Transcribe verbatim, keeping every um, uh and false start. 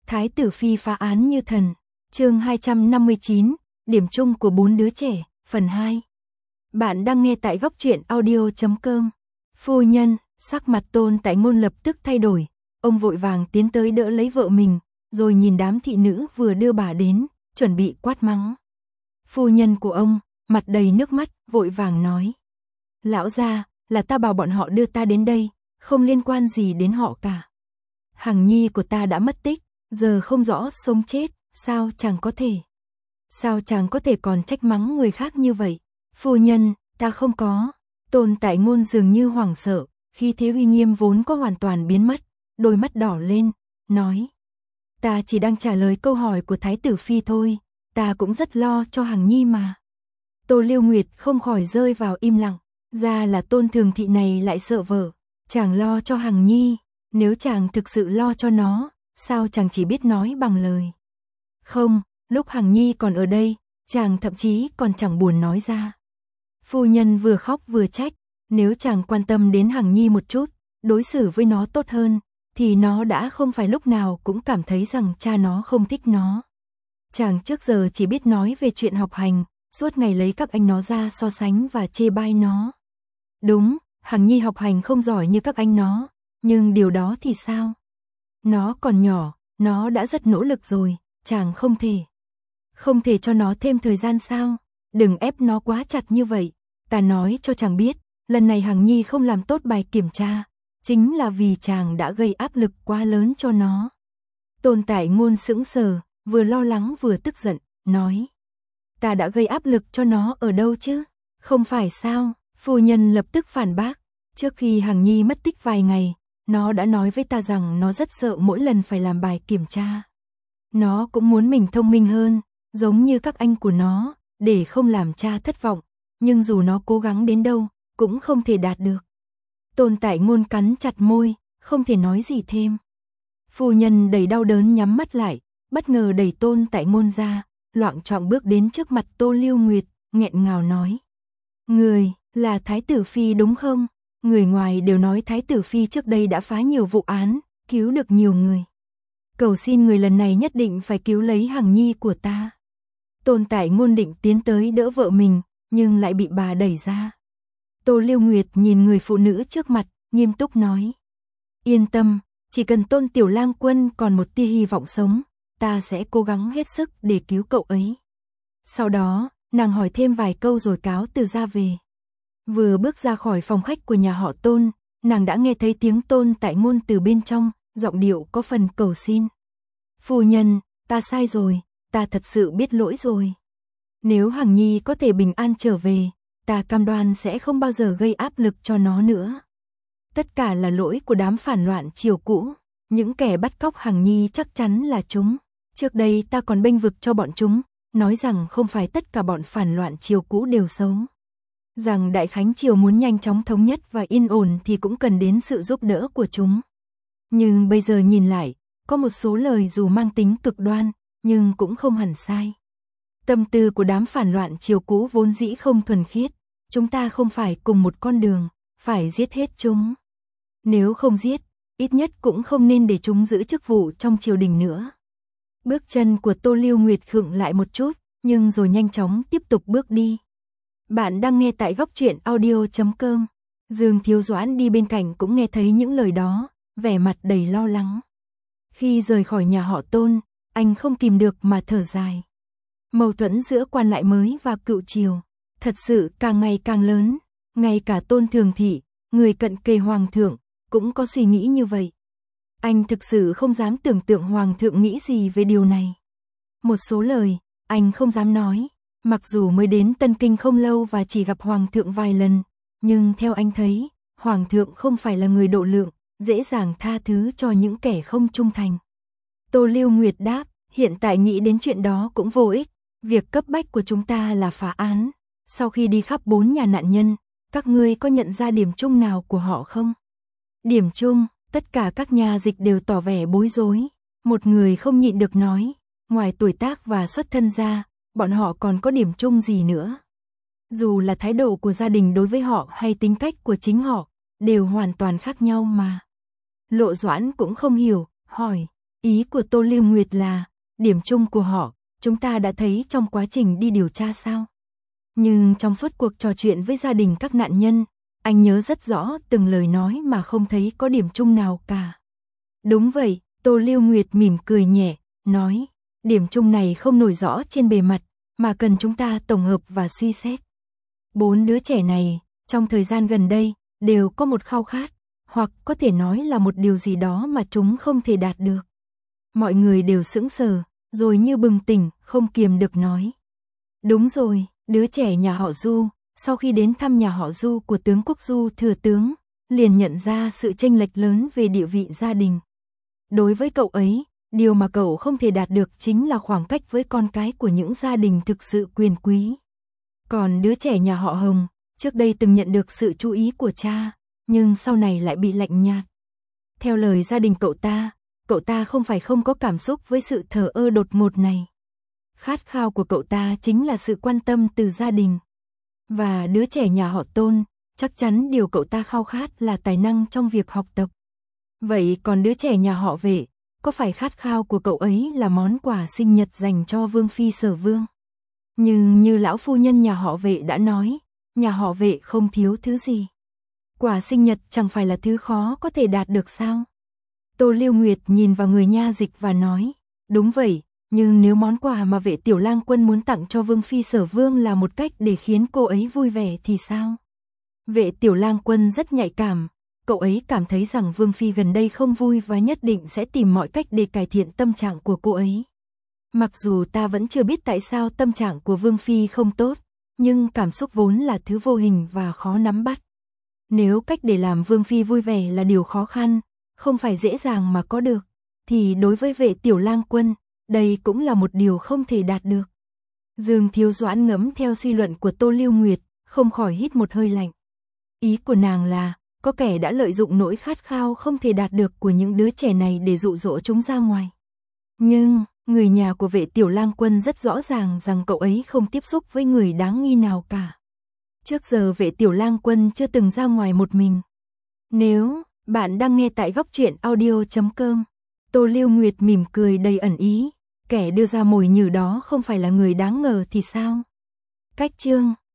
Thái tử phi phá án như thần. Chương hai trăm năm mươi chín, điểm chung của bốn đứa trẻ, phần hai. Bạn đang nghe tại góc truyện audio chấm com. Phu nhân, sắc mặt Tôn Tại Ngôn lập tức thay đổi, ông vội vàng tiến tới đỡ lấy vợ mình, rồi nhìn đám thị nữ vừa đưa bà đến, chuẩn bị quát mắng. Phu nhân của ông, mặt đầy nước mắt, vội vàng nói: "Lão gia, là ta bảo bọn họ đưa ta đến đây, không liên quan gì đến họ cả. Hằng nhi của ta đã mất tích, giờ không rõ sống chết, sao chàng có thể? Sao chàng có thể còn trách mắng người khác như vậy? Phu nhân, ta không có." Tôn Tại Ngôn dường như hoảng sợ, khi thế uy nghiêm vốn có hoàn toàn biến mất, đôi mắt đỏ lên, nói: "Ta chỉ đang trả lời câu hỏi của Thái tử phi thôi, ta cũng rất lo cho Hằng nhi mà." Tô Liêu Nguyệt không khỏi rơi vào im lặng, ra là Tôn Thường Thị này lại sợ vợ, chàng lo cho Hằng nhi, nếu chàng thực sự lo cho nó, sao chàng chỉ biết nói bằng lời? Không, lúc Hằng nhi còn ở đây, chàng thậm chí còn chẳng buồn nói ra. Phu nhân vừa khóc vừa trách, nếu chàng quan tâm đến Hằng nhi một chút, đối xử với nó tốt hơn, thì nó đã không phải lúc nào cũng cảm thấy rằng cha nó không thích nó. Chàng trước giờ chỉ biết nói về chuyện học hành, suốt ngày lấy các anh nó ra so sánh và chê bai nó. Đúng, Hằng nhi học hành không giỏi như các anh nó, nhưng điều đó thì sao? Nó còn nhỏ, nó đã rất nỗ lực rồi, chàng không thể. Không thể cho nó thêm thời gian sao? Đừng ép nó quá chặt như vậy. Ta nói cho chàng biết, lần này Hằng nhi không làm tốt bài kiểm tra, chính là vì chàng đã gây áp lực quá lớn cho nó. Tôn Tại Ngôn sững sờ, vừa lo lắng vừa tức giận, nói: "Ta đã gây áp lực cho nó ở đâu chứ? Không phải sao?" Phu nhân lập tức phản bác: "Trước khi Hằng nhi mất tích vài ngày, nó đã nói với ta rằng nó rất sợ mỗi lần phải làm bài kiểm tra. Nó cũng muốn mình thông minh hơn, giống như các anh của nó, để không làm cha thất vọng, nhưng dù nó cố gắng đến đâu, cũng không thể đạt được." Tôn Tại Ngôn cắn chặt môi, không thể nói gì thêm. Phu nhân đầy đau đớn nhắm mắt lại, bất ngờ đẩy Tôn Tại Ngôn ra, loạng choạng bước đến trước mặt Tô Liêu Nguyệt, nghẹn ngào nói: "Người, là Thái tử phi đúng không? Người ngoài đều nói Thái tử phi trước đây đã phá nhiều vụ án, cứu được nhiều người. Cầu xin người lần này nhất định phải cứu lấy Hằng nhi của ta." Tôn Tại Ngôn định tiến tới đỡ vợ mình, nhưng lại bị bà đẩy ra. Tô Liêu Nguyệt nhìn người phụ nữ trước mặt, nghiêm túc nói: "Yên tâm, chỉ cần Tôn Tiểu Lang Quân còn một tia hy vọng sống, ta sẽ cố gắng hết sức để cứu cậu ấy." Sau đó, nàng hỏi thêm vài câu rồi cáo từ ra về. Vừa bước ra khỏi phòng khách của nhà họ Tôn, nàng đã nghe thấy tiếng Tôn Tại Ngôn từ bên trong, giọng điệu có phần cầu xin: "Phu nhân, ta sai rồi, ta thật sự biết lỗi rồi. Nếu Hằng nhi có thể bình an trở về, ta cam đoan sẽ không bao giờ gây áp lực cho nó nữa. Tất cả là lỗi của đám phản loạn triều cũ, những kẻ bắt cóc Hằng nhi chắc chắn là chúng. Trước đây ta còn bênh vực cho bọn chúng, nói rằng không phải tất cả bọn phản loạn triều cũ đều xấu. Rằng Đại Khánh triều muốn nhanh chóng thống nhất và yên ổn thì cũng cần đến sự giúp đỡ của chúng. Nhưng bây giờ nhìn lại, có một số lời dù mang tính cực đoan, nhưng cũng không hẳn sai. Tâm tư của đám phản loạn triều cũ vốn dĩ không thuần khiết, chúng ta không phải cùng một con đường, phải giết hết chúng. Nếu không giết, ít nhất cũng không nên để chúng giữ chức vụ trong triều đình nữa." Bước chân của Tô Liêu Nguyệt khựng lại một chút, nhưng rồi nhanh chóng tiếp tục bước đi. Bạn đang nghe tại góc truyện audio chấm com. Dương Thiếu Doãn đi bên cạnh cũng nghe thấy những lời đó, vẻ mặt đầy lo lắng. Khi rời khỏi nhà họ Tôn, anh không kìm được mà thở dài. Mâu thuẫn giữa quan lại mới và cựu triều, thật sự càng ngày càng lớn. Ngay cả Tôn Thường Thị, người cận kề hoàng thượng, cũng có suy nghĩ như vậy. Anh thực sự không dám tưởng tượng hoàng thượng nghĩ gì về điều này. Một số lời, anh không dám nói. Mặc dù mới đến Tân Kinh không lâu và chỉ gặp hoàng thượng vài lần, nhưng theo anh thấy, hoàng thượng không phải là người độ lượng, dễ dàng tha thứ cho những kẻ không trung thành. Tô Liêu Nguyệt đáp: "Hiện tại nghĩ đến chuyện đó cũng vô ích, việc cấp bách của chúng ta là phá án. Sau khi đi khắp bốn nhà nạn nhân, các ngươi có nhận ra điểm chung nào của họ không?" Điểm chung, tất cả các nhà dịch đều tỏ vẻ bối rối. Một người không nhịn được nói: "Ngoài tuổi tác và xuất thân ra, bọn họ còn có điểm chung gì nữa? Dù là thái độ của gia đình đối với họ hay tính cách của chính họ, đều hoàn toàn khác nhau mà." Lộ Doãn cũng không hiểu, hỏi: Ý của Tô Lưu Nguyệt là, điểm chung của họ, chúng ta đã thấy trong quá trình đi điều tra sao? Nhưng trong suốt cuộc trò chuyện với gia đình các nạn nhân, anh nhớ rất rõ từng lời nói mà không thấy có điểm chung nào cả. Đúng vậy, Tô Lưu Nguyệt mỉm cười nhẹ, nói, điểm chung này không nổi rõ trên bề mặt, mà cần chúng ta tổng hợp và suy xét. Bốn đứa trẻ này, trong thời gian gần đây, đều có một khao khát, hoặc có thể nói là một điều gì đó mà chúng không thể đạt được. Mọi người đều sững sờ, rồi như bừng tỉnh, không kiềm được nói. Đúng rồi, đứa trẻ nhà họ Du, sau khi đến thăm nhà họ Du của tướng quốc Du thừa tướng, liền nhận ra sự chênh lệch lớn về địa vị gia đình. Đối với cậu ấy, điều mà cậu không thể đạt được chính là khoảng cách với con cái của những gia đình thực sự quyền quý. Còn đứa trẻ nhà họ Hồng, trước đây từng nhận được sự chú ý của cha, nhưng sau này lại bị lạnh nhạt. Theo lời gia đình cậu ta, cậu ta không phải không có cảm xúc với sự thờ ơ đột ngột này. Khát khao của cậu ta chính là sự quan tâm từ gia đình. Và đứa trẻ nhà họ Tôn, chắc chắn điều cậu ta khao khát là tài năng trong việc học tập. Vậy còn đứa trẻ nhà họ Vệ, có phải khát khao của cậu ấy là món quà sinh nhật dành cho Vương Phi Sở Vương? Nhưng như lão phu nhân nhà họ Vệ đã nói, nhà họ Vệ không thiếu thứ gì. Quà sinh nhật chẳng phải là thứ khó có thể đạt được sao? Tô Lưu Nguyệt nhìn vào người nha dịch và nói, đúng vậy, nhưng nếu món quà mà Vệ Tiểu Lang Quân muốn tặng cho Vương Phi Sở Vương là một cách để khiến cô ấy vui vẻ thì sao? Vệ Tiểu Lang Quân rất nhạy cảm, cậu ấy cảm thấy rằng Vương Phi gần đây không vui và nhất định sẽ tìm mọi cách để cải thiện tâm trạng của cô ấy. Mặc dù ta vẫn chưa biết tại sao tâm trạng của Vương Phi không tốt, nhưng cảm xúc vốn là thứ vô hình và khó nắm bắt. Nếu cách để làm Vương Phi vui vẻ là điều khó khăn, không phải dễ dàng mà có được, thì đối với Vệ Tiểu Lang Quân, đây cũng là một điều không thể đạt được. Dương Thiếu Doãn ngẫm theo suy luận của Tô Lưu Nguyệt, không khỏi hít một hơi lạnh. Ý của nàng là, có kẻ đã lợi dụng nỗi khát khao không thể đạt được của những đứa trẻ này để dụ dỗ chúng ra ngoài. Nhưng, người nhà của Vệ Tiểu Lang Quân rất rõ ràng rằng cậu ấy không tiếp xúc với người đáng nghi nào cả. Trước giờ Vệ Tiểu Lang Quân chưa từng ra ngoài một mình. Nếu bạn đang nghe tại góc truyện audio chấm com, Tô Lưu Nguyệt mỉm cười đầy ẩn ý, kẻ đưa ra mồi nhử đó không phải là người đáng ngờ thì sao? Cách chương